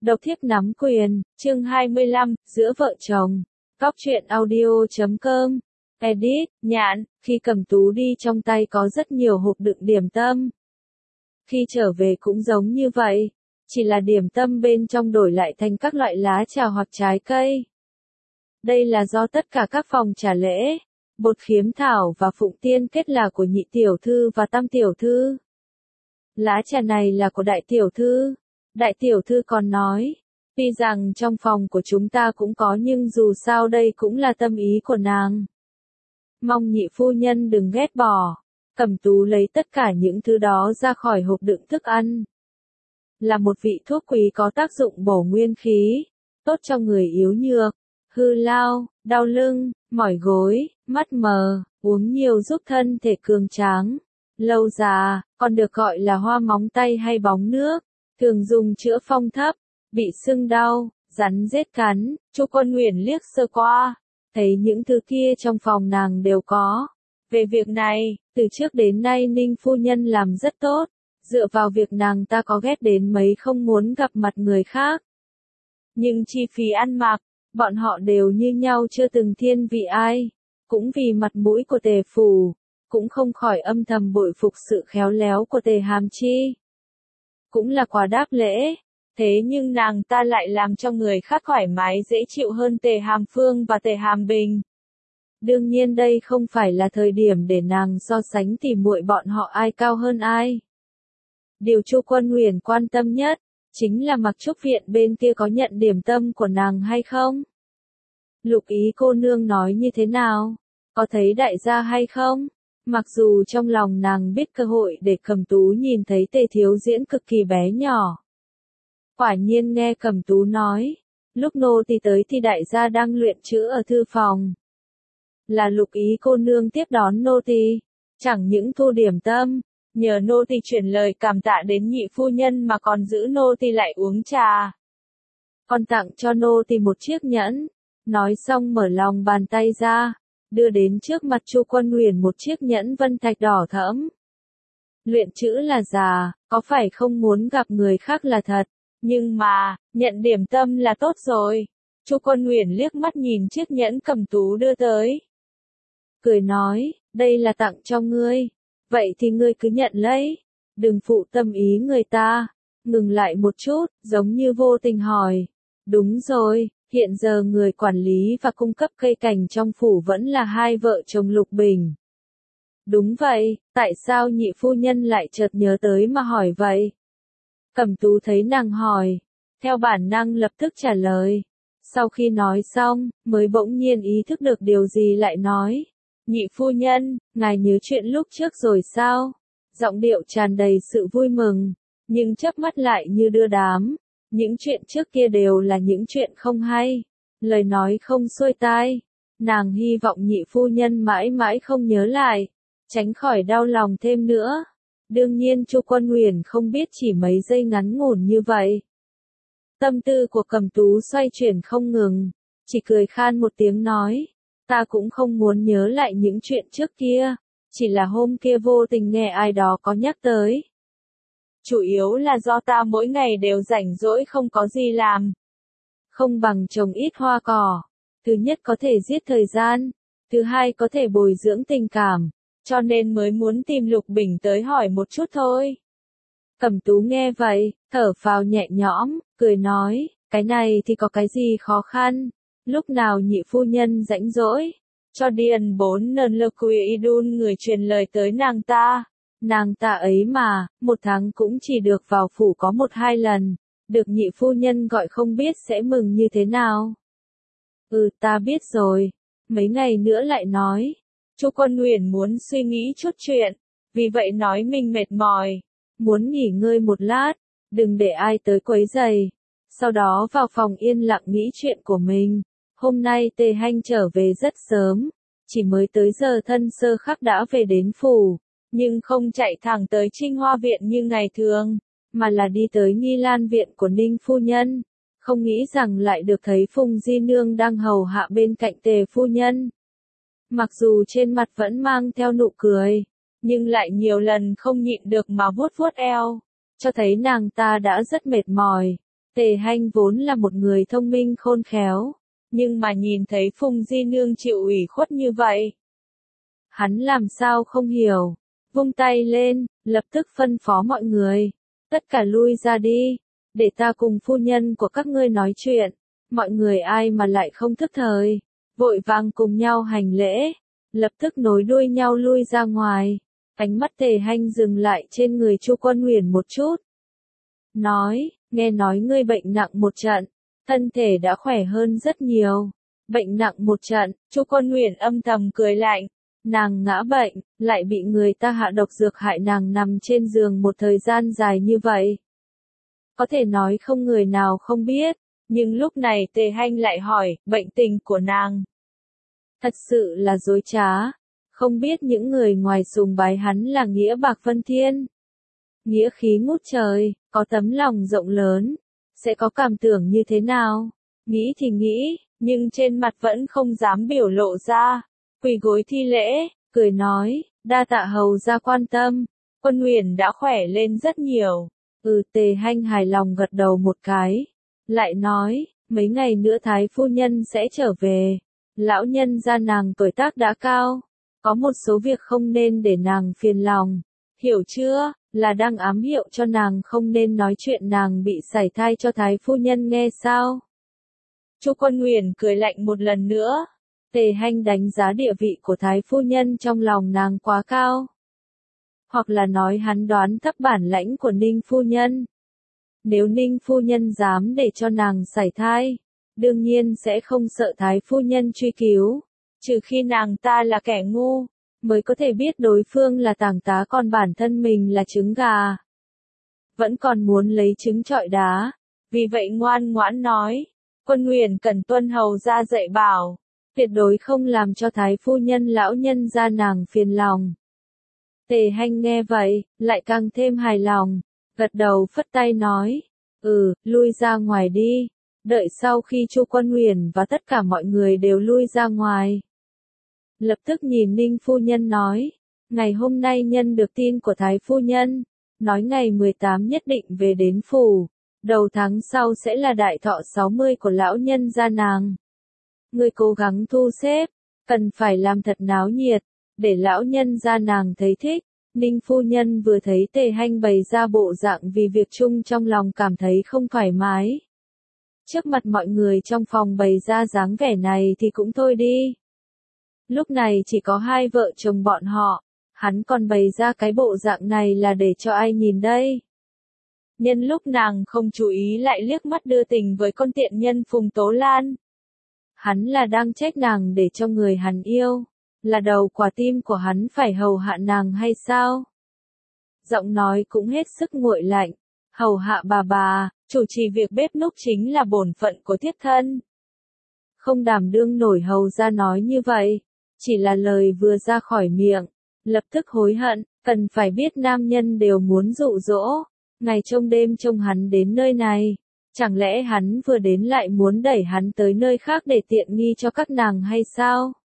Độc thiếp nắm quyền, chương 25, giữa vợ chồng. Góc truyện audio.com. Edit, nhạn, khi Cẩm Tú đi trong tay có rất nhiều hộp đựng điểm tâm. Khi trở về cũng giống như vậy, chỉ là điểm tâm bên trong đổi lại thành các loại lá trà hoặc trái cây. Đây là do tất cả các phòng trà lễ, Bột Khiếm Thảo và Phụng Tiên kết là của nhị tiểu thư và tam tiểu thư. Lá trà này là của đại tiểu thư. Đại tiểu thư còn nói, tuy rằng trong phòng của chúng ta cũng có nhưng dù sao đây cũng là tâm ý của nàng. Mong nhị phu nhân đừng ghét bỏ. Cẩm Tú lấy tất cả những thứ đó ra khỏi hộp đựng thức ăn. Là một vị thuốc quý có tác dụng bổ nguyên khí, tốt cho người yếu nhược, hư lao, đau lưng, mỏi gối, mắt mờ, uống nhiều giúp thân thể cường tráng. Lâu già, còn được gọi là hoa móng tay hay bóng nước, thường dùng chữa phong thấp, bị sưng đau, rắn rết cắn. Chu Quân Nguyền liếc sơ qua, thấy những thứ kia trong phòng nàng đều có. Về việc này, từ trước đến nay Ninh phu nhân làm rất tốt, dựa vào việc nàng ta có ghét đến mấy không muốn gặp mặt người khác. Nhưng chi phí ăn mặc, bọn họ đều như nhau chưa từng thiên vị ai, cũng vì mặt mũi của Tề phủ, cũng không khỏi âm thầm bội phục sự khéo léo của Tề Hàm Chi. Cũng là quà đáp lễ, thế nhưng nàng ta lại làm cho người khác thoải mái dễ chịu hơn Tề Hàm Phương và Tề Hàm Bình. Đương nhiên đây không phải là thời điểm để nàng so sánh tỉ muội bọn họ ai cao hơn ai. Điều Chu Quân Nguyền quan tâm nhất, chính là Mặc Trúc Viện bên kia có nhận điểm tâm của nàng hay không? Lục Ý cô nương nói như thế nào? Có thấy đại gia hay không? Mặc dù trong lòng nàng biết cơ hội để Cẩm Tú nhìn thấy Tề thiếu diễn cực kỳ bé nhỏ. Quả nhiên nghe Cẩm Tú nói, lúc nô tỳ tới thì đại gia đang luyện chữ ở thư phòng. Là Lục Ý cô nương tiếp đón nô tỳ, chẳng những thu điểm tâm, nhờ nô tỳ chuyển lời cảm tạ đến nhị phu nhân mà còn giữ nô tỳ lại uống trà. Còn tặng cho nô tỳ một chiếc nhẫn. Nói xong mở lòng bàn tay ra, đưa đến trước mặt Chu Quân Nguyền một chiếc nhẫn vân thạch đỏ thẫm. Luyện chữ là giả, có phải không muốn gặp người khác là thật, nhưng mà, nhận điểm tâm là tốt rồi. Chu Quân Nguyền liếc mắt nhìn chiếc nhẫn Cẩm Tú đưa tới. Cười nói, đây là tặng cho ngươi, vậy thì ngươi cứ nhận lấy, đừng phụ tâm ý người ta. Ngừng lại một chút, giống như vô tình hỏi, đúng rồi. Hiện giờ người quản lý và cung cấp cây cảnh trong phủ vẫn là hai vợ chồng Lục Bình. Đúng vậy, tại sao nhị phu nhân lại chợt nhớ tới mà hỏi vậy? Cẩm Tú thấy nàng hỏi, theo bản năng lập tức trả lời. Sau khi nói xong, mới bỗng nhiên ý thức được điều gì lại nói. Nhị phu nhân, ngài nhớ chuyện lúc trước rồi sao? Giọng điệu tràn đầy sự vui mừng, nhưng chớp mắt lại như đưa đám. Những chuyện trước kia đều là những chuyện không hay, lời nói không xuôi tai. Nàng hy vọng nhị phu nhân mãi mãi không nhớ lại, tránh khỏi đau lòng thêm nữa. Đương nhiên Chu Quân Nguyền không biết chỉ mấy giây ngắn ngủn như vậy. Tâm tư của Cẩm Tú xoay chuyển không ngừng, chỉ cười khan một tiếng nói, ta cũng không muốn nhớ lại những chuyện trước kia, chỉ là hôm kia vô tình nghe ai đó có nhắc tới. Chủ yếu là do ta mỗi ngày đều rảnh rỗi không có gì làm. Không bằng trồng ít hoa cỏ. Thứ nhất có thể giết thời gian. Thứ hai có thể bồi dưỡng tình cảm. Cho nên mới muốn tìm Lục Bình tới hỏi một chút thôi. Cẩm Tú nghe vậy, thở phào nhẹ nhõm, cười nói, cái này thì có cái gì khó khăn. Lúc nào nhị phu nhân rảnh rỗi, cho điền 4 nần lơ quỷ đun người truyền lời tới nàng ta. Nàng ta ấy mà, một tháng cũng chỉ được vào phủ có 1-2 lần, được nhị phu nhân gọi không biết sẽ mừng như thế nào. Ta biết rồi, mấy ngày nữa lại nói. Chu Quân Nguyền muốn suy nghĩ chút chuyện, vì vậy nói mình mệt mỏi, muốn nghỉ ngơi một lát, đừng để ai tới quấy rầy. Sau đó vào phòng yên lặng nghĩ chuyện của mình. Hôm nay Tề Hanh trở về rất sớm, chỉ mới tới giờ thân sơ khắc đã về đến phủ. Nhưng không chạy thẳng tới Trinh Hoa Viện như ngày thường, mà là đi tới Nghi Lan Viện của Ninh phu nhân. Không nghĩ rằng lại được thấy Phùng Di Nương đang hầu hạ bên cạnh Tề phu nhân. Mặc dù trên mặt vẫn mang theo nụ cười, nhưng lại nhiều lần không nhịn được mà vuốt vuốt eo, cho thấy nàng ta đã rất mệt mỏi. Tề Hanh vốn là một người thông minh khôn khéo, nhưng mà nhìn thấy Phùng Di Nương chịu ủy khuất như vậy, hắn làm sao không hiểu, vung tay lên, lập tức phân phó mọi người, tất cả lui ra đi, để ta cùng phu nhân của các ngươi nói chuyện. Mọi người ai mà lại không thức thời, vội vàng cùng nhau hành lễ, lập tức nối đuôi nhau lui ra ngoài. Ánh mắt Tề Hanh dừng lại trên người Chu Quân Huyền một chút. Nói, nghe nói ngươi bệnh nặng một trận, thân thể đã khỏe hơn rất nhiều. Bệnh nặng một trận, Chu Quân Huyền âm thầm cười lạnh. Nàng ngã bệnh, lại bị người ta hạ độc dược hại nàng nằm trên giường một thời gian dài như vậy. Có thể nói không người nào không biết, nhưng lúc này Tề Hanh lại hỏi, bệnh tình của nàng. Thật sự là dối trá, không biết những người ngoài sùng bái hắn là nghĩa bạc phân thiên. Nghĩa khí ngút trời, có tấm lòng rộng lớn, sẽ có cảm tưởng như thế nào? Nghĩ thì nghĩ, nhưng trên mặt vẫn không dám biểu lộ ra. Quỳ gối thi lễ, cười nói, đa tạ hầu ra quan tâm, Quân Huyền đã khỏe lên rất nhiều. Tề Hanh hài lòng gật đầu một cái, lại nói, mấy ngày nữa Thái phu nhân sẽ trở về, lão nhân gia nàng tuổi tác đã cao, có một số việc không nên để nàng phiền lòng, hiểu chưa, là đang ám hiệu cho nàng không nên nói chuyện nàng bị sảy thai cho Thái phu nhân nghe sao? Chu Quân Huyền cười lạnh một lần nữa. Tề Hanh đánh giá địa vị của Thái phu nhân trong lòng nàng quá cao. Hoặc là nói hắn đoán thấp bản lãnh của Ninh phu nhân. Nếu Ninh phu nhân dám để cho nàng sảy thai, đương nhiên sẽ không sợ Thái phu nhân truy cứu, trừ khi nàng ta là kẻ ngu, mới có thể biết đối phương là tảng tá còn bản thân mình là trứng gà. Vẫn còn muốn lấy trứng trọi đá, vì vậy ngoan ngoãn nói, Quân Huyền cần tuân hầu ra dạy bảo, tuyệt đối không làm cho Thái phu nhân lão nhân gia nàng phiền lòng. Tề Hanh nghe vậy, lại càng thêm hài lòng, gật đầu phất tay nói, lui ra ngoài đi, đợi sau khi Chu Quân Huyền và tất cả mọi người đều lui ra ngoài. Lập tức nhìn Ninh phu nhân nói, ngày hôm nay nhân được tin của Thái phu nhân, nói ngày 18 nhất định về đến phủ, đầu tháng sau sẽ là đại thọ 60 của lão nhân gia nàng. Ngươi cố gắng thu xếp, cần phải làm thật náo nhiệt, để lão nhân gia nàng thấy thích. Ninh phu nhân vừa thấy Tề Hanh bày ra bộ dạng vì việc chung trong lòng cảm thấy không thoải mái. Trước mặt mọi người trong phòng bày ra dáng vẻ này thì cũng thôi đi. Lúc này chỉ có hai vợ chồng bọn họ, hắn còn bày ra cái bộ dạng này là để cho ai nhìn đây. Nhân lúc nàng không chú ý lại liếc mắt đưa tình với con tiện nhân Phùng Tố Lan. Hắn là đang trách nàng để cho người hắn yêu, là đầu quả tim của hắn phải hầu hạ nàng hay sao? Giọng nói cũng hết sức nguội lạnh, hầu hạ bà, chủ trì việc bếp núc chính là bổn phận của thiếp thân. Không đảm đương nổi hầu ra nói như vậy, chỉ là lời vừa ra khỏi miệng, lập tức hối hận, cần phải biết nam nhân đều muốn dụ dỗ, ngày trông đêm trông hắn đến nơi này. Chẳng lẽ hắn vừa đến lại muốn đẩy hắn tới nơi khác để tiện nghi cho các nàng hay sao?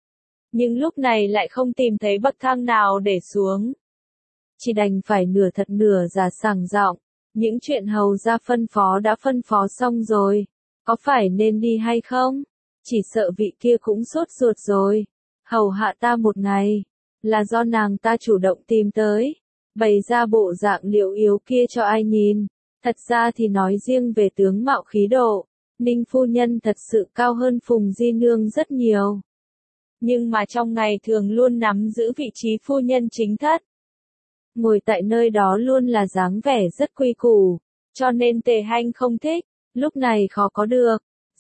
Nhưng lúc này lại không tìm thấy bậc thang nào để xuống. Chỉ đành phải nửa thật nửa giả sảng giọng, những chuyện hầu ra phân phó đã phân phó xong rồi, có phải nên đi hay không? Chỉ sợ vị kia cũng sốt ruột rồi, hầu hạ ta một ngày, là do nàng ta chủ động tìm tới, bày ra bộ dạng liệu yếu kia cho ai nhìn. Thật ra thì nói riêng về tướng mạo khí độ, Ninh phu nhân thật sự cao hơn Phùng Di Nương rất nhiều. Nhưng mà trong ngày thường luôn nắm giữ vị trí phu nhân chính thất. Ngồi tại nơi đó luôn là dáng vẻ rất quy củ, cho nên Tề Hanh không thích, lúc này khó có được.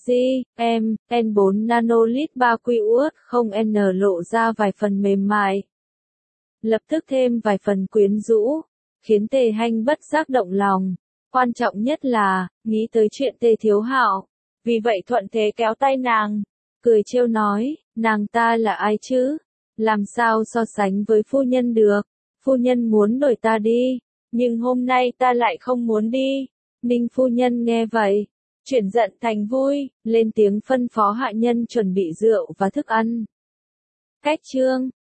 N4 nanolit 3 quy uất không N lộ ra vài phần mềm mại. Lập tức thêm vài phần quyến rũ, khiến Tề Hanh bất giác động lòng. Quan trọng nhất là, nghĩ tới chuyện Tề Thiếu Hạo, vì vậy thuận thế kéo tay nàng, cười trêu nói, nàng ta là ai chứ? Làm sao so sánh với phu nhân được? Phu nhân muốn đuổi ta đi, nhưng hôm nay ta lại không muốn đi. Ninh phu nhân nghe vậy, chuyển giận thành vui, lên tiếng phân phó hạ nhân chuẩn bị rượu và thức ăn. Cách chương